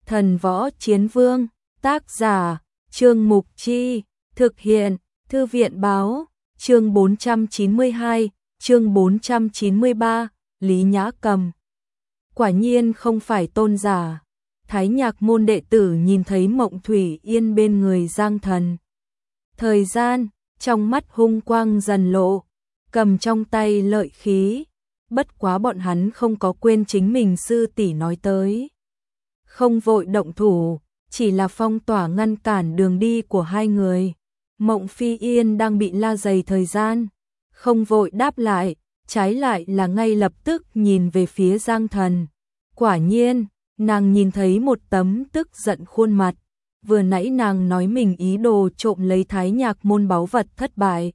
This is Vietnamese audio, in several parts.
Thần Võ Chiến Vương, tác giả, Trương Mục Chi, thực hiện, Thư viện Báo, chương 492, chương 493, Lý Nhã Cầm. Quả nhiên không phải tôn giả. Thái Nhạc môn đệ tử nhìn thấy Mộng Thủy Yên bên người Giang Thần. Thời gian, trong mắt hung quang dần lộ, cầm trong tay lợi khí. Bất quá bọn hắn không có quên chính mình sư tỷ nói tới. Không vội động thủ, chỉ là phong tỏa ngăn cản đường đi của hai người. Mộng Phi Yên đang bị la dày thời gian, không vội đáp lại, trái lại là ngay lập tức nhìn về phía Giang Thần. Quả nhiên, nàng nhìn thấy một tấm tức giận khuôn mặt. Vừa nãy nàng nói mình ý đồ trộm lấy Thái Nhạc môn báu vật thất bại,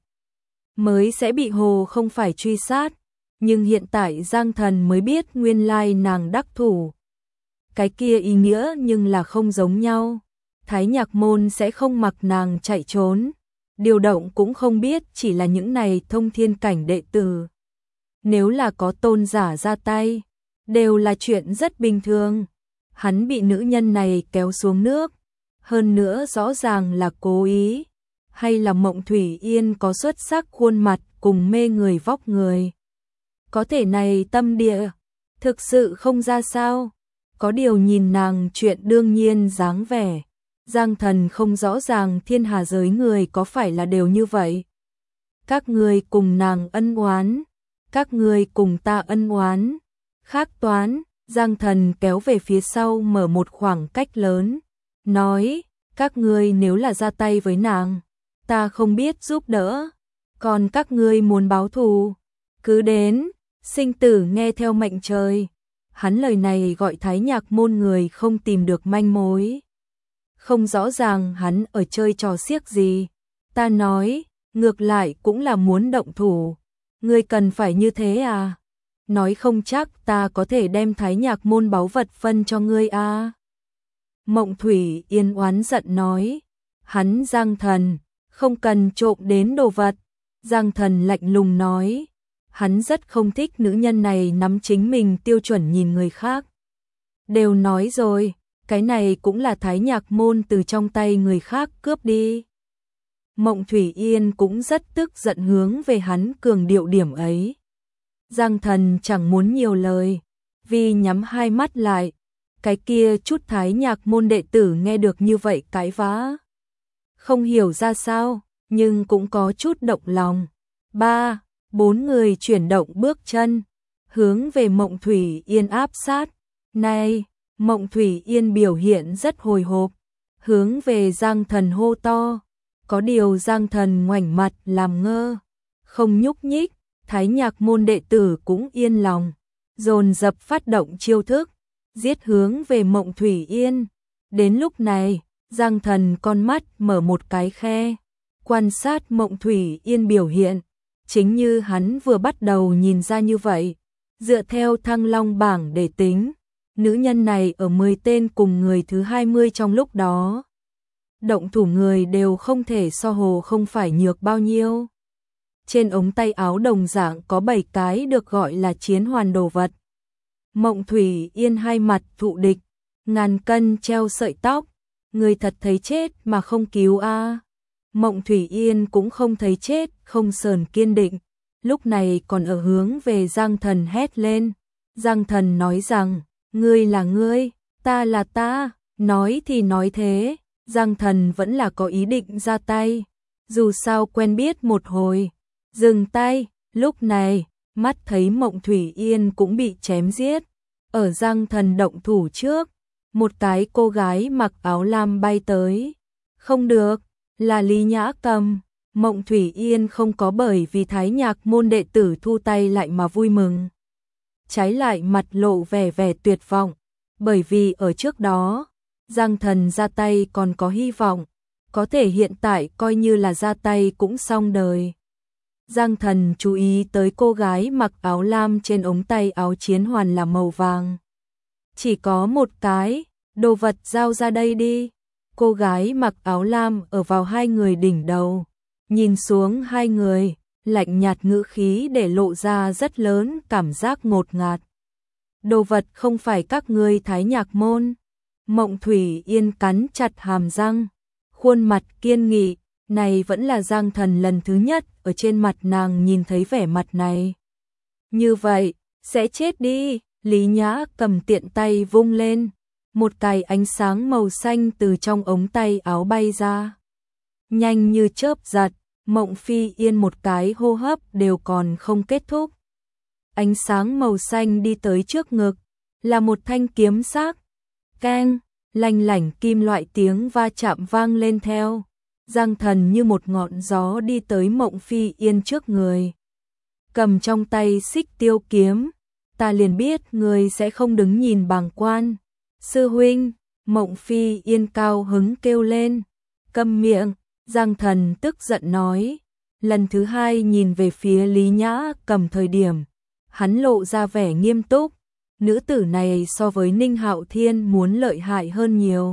mới sẽ bị hồ không phải truy sát. Nhưng hiện tại Giang Thần mới biết nguyên lai nàng đắc thủ. Cái kia ý nghĩa nhưng là không giống nhau. Thái Nhạc môn sẽ không mặc nàng chạy trốn. Điều động cũng không biết, chỉ là những này thông thiên cảnh đệ tử. Nếu là có tôn giả ra tay, đều là chuyện rất bình thường. Hắn bị nữ nhân này kéo xuống nước, hơn nữa rõ ràng là cố ý. Hay là Mộng Thủy Yên có xuất sắc khuôn mặt cùng mê người vóc người. Có thể này tâm địa, thực sự không ra sao. Có điều nhìn nàng chuyện đương nhiên dáng vẻ. Giang Thần không rõ ràng thiên hà giới người có phải là đều như vậy. Các người cùng nàng ân oán, các người cùng ta ân oán. Khác toán, Giang Thần kéo về phía sau mở một khoảng cách lớn. Nói, các ngươi nếu là ra tay với nàng, ta không biết giúp đỡ. Còn các ngươi muốn báo thù, cứ đến, sinh tử nghe theo mệnh trời. Hắn lời này gọi Thái Nhạc môn người không tìm được manh mối. Không rõ ràng hắn ở chơi trò xiếc gì. Ta nói, ngược lại cũng là muốn động thủ. Ngươi cần phải như thế à? Nói không chắc ta có thể đem Thái Nhạc môn báu vật phân cho ngươi à? Mộng Thủy Yên oán giận nói. Hắn Giang Thần, không cần trộm đến đồ vật. Giang Thần lạnh lùng nói. Hắn rất không thích nữ nhân này nắm chính mình tiêu chuẩn nhìn người khác. Đều nói rồi, cái này cũng là Thái Nhạc môn từ trong tay người khác cướp đi. Mộng Thủy Yên cũng rất tức giận hướng về hắn cường điệu điểm ấy. Giang Thần chẳng muốn nhiều lời, vì nhắm hai mắt lại. Cái kia chút Thái Nhạc môn đệ tử nghe được như vậy cãi vã. Không hiểu ra sao, nhưng cũng có chút động lòng. 3-4 người chuyển động bước chân, hướng về Mộng Thủy Yên áp sát. Này, Mộng Thủy Yên biểu hiện rất hồi hộp, hướng về Giang Thần hô to. Có điều Giang Thần ngoảnh mặt làm ngơ, không nhúc nhích. Thái Nhạc môn đệ tử cũng yên lòng, dồn dập phát động chiêu thức, giết hướng về Mộng Thủy Yên. Đến lúc này, Giang Thần con mắt mở một cái khe, quan sát Mộng Thủy Yên biểu hiện. Chính như hắn vừa bắt đầu nhìn ra như vậy, dựa theo Thăng Long bảng để tính, nữ nhân này ở 10 tên cùng người thứ 20 trong lúc đó. Động thủ người đều không thể so hồ không phải nhược bao nhiêu. Trên ống tay áo đồng dạng có 7 cái được gọi là chiến hoàn đồ vật. Mộng Thủy Yên hai mặt thụ địch, ngàn cân treo sợi tóc, người thật thấy chết mà không cứu a. Mộng Thủy Yên cũng không thấy chết, không sờn kiên định, lúc này còn ở hướng về Giang Thần hét lên. Giang Thần nói rằng, ngươi là ngươi, ta là ta, nói thì nói thế, Giang Thần vẫn là có ý định ra tay, dù sao quen biết một hồi. Dừng tay, lúc này, mắt thấy Mộng Thủy Yên cũng bị chém giết. Ở Giang Thần động thủ trước, một cái cô gái mặc áo lam bay tới. Không được, là Lý Nhã Cầm. Mộng Thủy Yên không có bởi vì Thái Nhạc môn đệ tử thu tay lại mà vui mừng. Trái lại mặt lộ vẻ tuyệt vọng, bởi vì ở trước đó, Giang Thần ra tay còn có hy vọng, có thể hiện tại coi như là ra tay cũng xong đời. Giang Thần chú ý tới cô gái mặc áo lam trên ống tay áo chiến hoàn là màu vàng. Chỉ có một cái, đồ vật giao ra đây đi. Cô gái mặc áo lam ở vào hai người đỉnh đầu, nhìn xuống hai người, lạnh nhạt ngữ khí để lộ ra rất lớn cảm giác ngột ngạt. Đồ vật không phải các ngươi Thái Nhạc môn, Mộng Thủy Yên cắn chặt hàm răng, khuôn mặt kiên nghị, này vẫn là Giang Thần lần thứ nhất ở trên mặt nàng nhìn thấy vẻ mặt này. Như vậy, sẽ chết đi, Lý Nhã cầm tiện tay vung lên, một cái ánh sáng màu xanh từ trong ống tay áo bay ra. Nhanh như chớp giật, Mộng Phi Yên một cái hô hấp đều còn không kết thúc. Ánh sáng màu xanh đi tới trước ngực, là một thanh kiếm sắc. Keng, lanh lảnh kim loại tiếng va chạm vang lên theo. Giang Thần như một ngọn gió đi tới Mộng Phi Yên trước người. Cầm trong tay Xích Tiêu kiếm, ta liền biết người sẽ không đứng nhìn bàng quan. Sư huynh, Mộng Phi Yên cao hứng kêu lên. Câm miệng, Giang Thần tức giận nói. Lần thứ hai nhìn về phía Lý Nhã Cầm thời điểm, hắn lộ ra vẻ nghiêm túc. Nữ tử này so với Ninh Hạo Thiên muốn lợi hại hơn nhiều.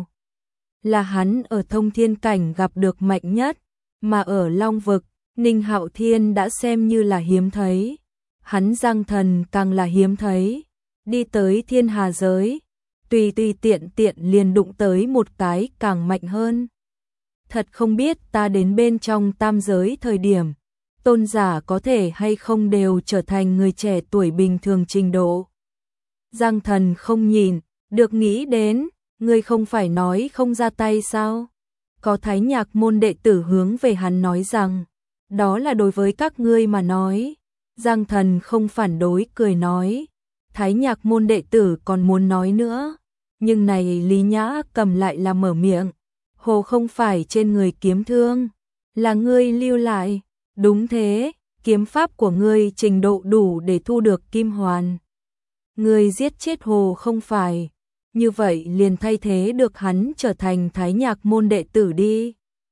Là hắn ở thông thiên cảnh gặp được mạnh nhất, mà ở Long Vực, Ninh Hạo Thiên đã xem như là hiếm thấy. Hắn Giang Thần càng là hiếm thấy. Đi tới thiên hà giới, tùy tiện liền đụng tới một cái càng mạnh hơn. Thật không biết ta đến bên trong tam giới thời điểm, tôn giả có thể hay không đều trở thành người trẻ tuổi bình thường trình độ. Giang Thần không nhìn, được nghĩ đến, ngươi không phải nói không ra tay sao? Có Thái Nhạc môn đệ tử hướng về hắn nói rằng, đó là đối với các ngươi mà nói. Giang Thần không phản đối cười nói, Thái Nhạc môn đệ tử còn muốn nói nữa, nhưng này Lý Nhã Cầm lại là mở miệng, hồ không phải trên người kiếm thương, là ngươi lưu lại. Đúng thế, kiếm pháp của ngươi trình độ đủ để thu được kim hoàn. Ngươi giết chết hồ không phải, như vậy liền thay thế được hắn trở thành Thái Nhạc môn đệ tử đi.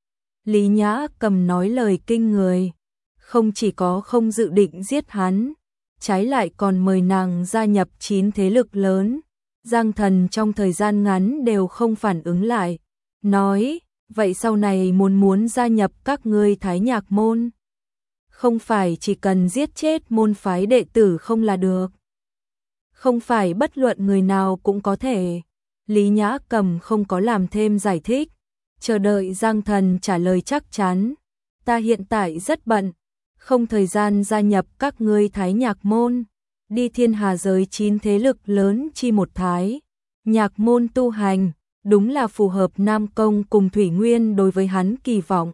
Lý Nhã Cầm nói lời kinh người, không chỉ có không dự định giết hắn, trái lại còn mời nàng gia nhập 9 thế lực lớn. Giang Thần trong thời gian ngắn đều không phản ứng lại, nói, vậy sau này muốn gia nhập các ngươi Thái Nhạc môn. Không phải chỉ cần giết chết môn phái đệ tử không là được. Không phải bất luận người nào cũng có thể. Lý Nhã Cầm không có làm thêm giải thích, chờ đợi Giang Thần trả lời chắc chắn. Ta hiện tại rất bận, không thời gian gia nhập các ngươi Thái Nhạc môn. Đi thiên hà giới 9 thế lực lớn chi một Thái Nhạc môn tu hành, đúng là phù hợp Nam Công cùng Thủy Nguyên đối với hắn kỳ vọng.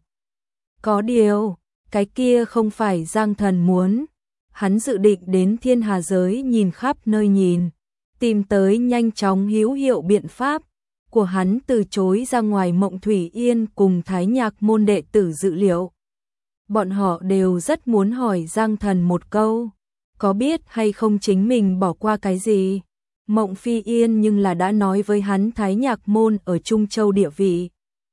Có điều, cái kia không phải Giang Thần muốn. Hắn dự định đến thiên hà giới nhìn khắp nơi nhìn, tìm tới nhanh chóng hữu hiệu biện pháp của hắn từ chối ra ngoài Mộng Thủy Yên cùng Thái Nhạc môn đệ tử dự liệu. Bọn họ đều rất muốn hỏi Giang Thần một câu, có biết hay không chính mình bỏ qua cái gì? Mộng Phi Yên nhưng là đã nói với hắn Thái Nhạc môn ở Trung Châu địa vị,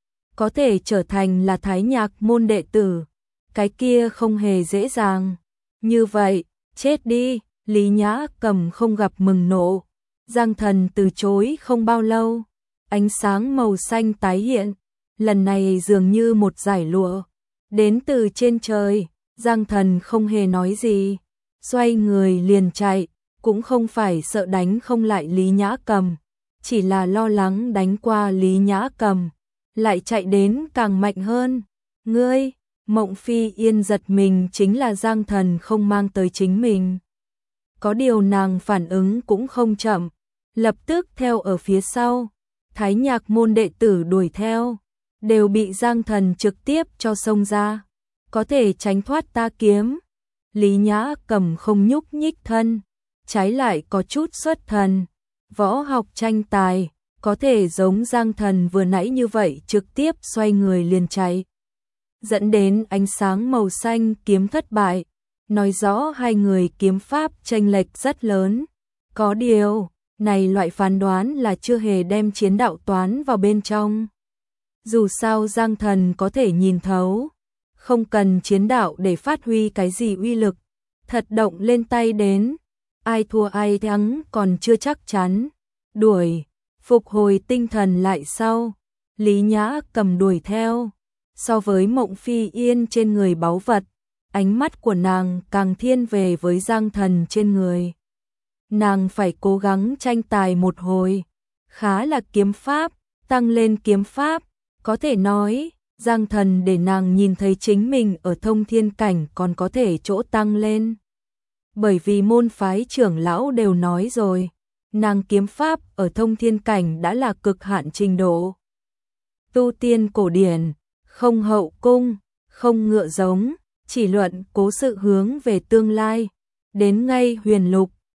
có thể trở thành là Thái Nhạc môn đệ tử, cái kia không hề dễ dàng. Như vậy, chết đi, Lý Nhã Cầm không gặp mừng nộ. Giang Thần từ chối không bao lâu, ánh sáng màu xanh tái hiện, lần này dường như một dải lụa đến từ trên trời. Giang Thần không hề nói gì, xoay người liền chạy, cũng không phải sợ đánh không lại Lý Nhã Cầm, chỉ là lo lắng đánh qua Lý Nhã Cầm, lại chạy đến càng mạnh hơn. Ngươi, Mộng Phi Yên giật mình chính là Giang Thần không mang tới chính mình. Có điều nàng phản ứng cũng không chậm, lập tức theo ở phía sau. Thái Nhạc môn đệ tử đuổi theo, đều bị Giang Thần trực tiếp cho xông ra. Có thể tránh thoát ta kiếm. Lý Nhã Cầm không nhúc nhích thân, trái lại có chút xuất thần. Võ học tranh tài, có thể giống Giang Thần vừa nãy như vậy trực tiếp xoay người liền chạy. Dẫn đến ánh sáng màu xanh kiếm thất bại, nói rõ hai người kiếm pháp chênh lệch rất lớn. Có điều, này loại phán đoán là chưa hề đem chiến đạo toán vào bên trong. Dù sao Giang Thần có thể nhìn thấu, không cần chiến đạo để phát huy cái gì uy lực, thật động lên tay đến, ai thua ai thắng còn chưa chắc chắn. Đuổi, phục hồi tinh thần lại sau, Lý Nhã Cầm đuổi theo. So với Mộng Phi Yên trên người báu vật, ánh mắt của nàng càng thiên về với Giang Thần trên người. Nàng phải cố gắng tranh tài một hồi, khá là kiếm pháp, tăng lên kiếm pháp, có thể nói, Giang Thần để nàng nhìn thấy chính mình ở thông thiên cảnh còn có thể chỗ tăng lên. Bởi vì môn phái trưởng lão đều nói rồi, nàng kiếm pháp ở thông thiên cảnh đã là cực hạn trình độ. Tu tiên cổ điển, không hậu cung, không ngựa giống, chỉ luận cố sự hướng về tương lai, đến ngay huyền lục,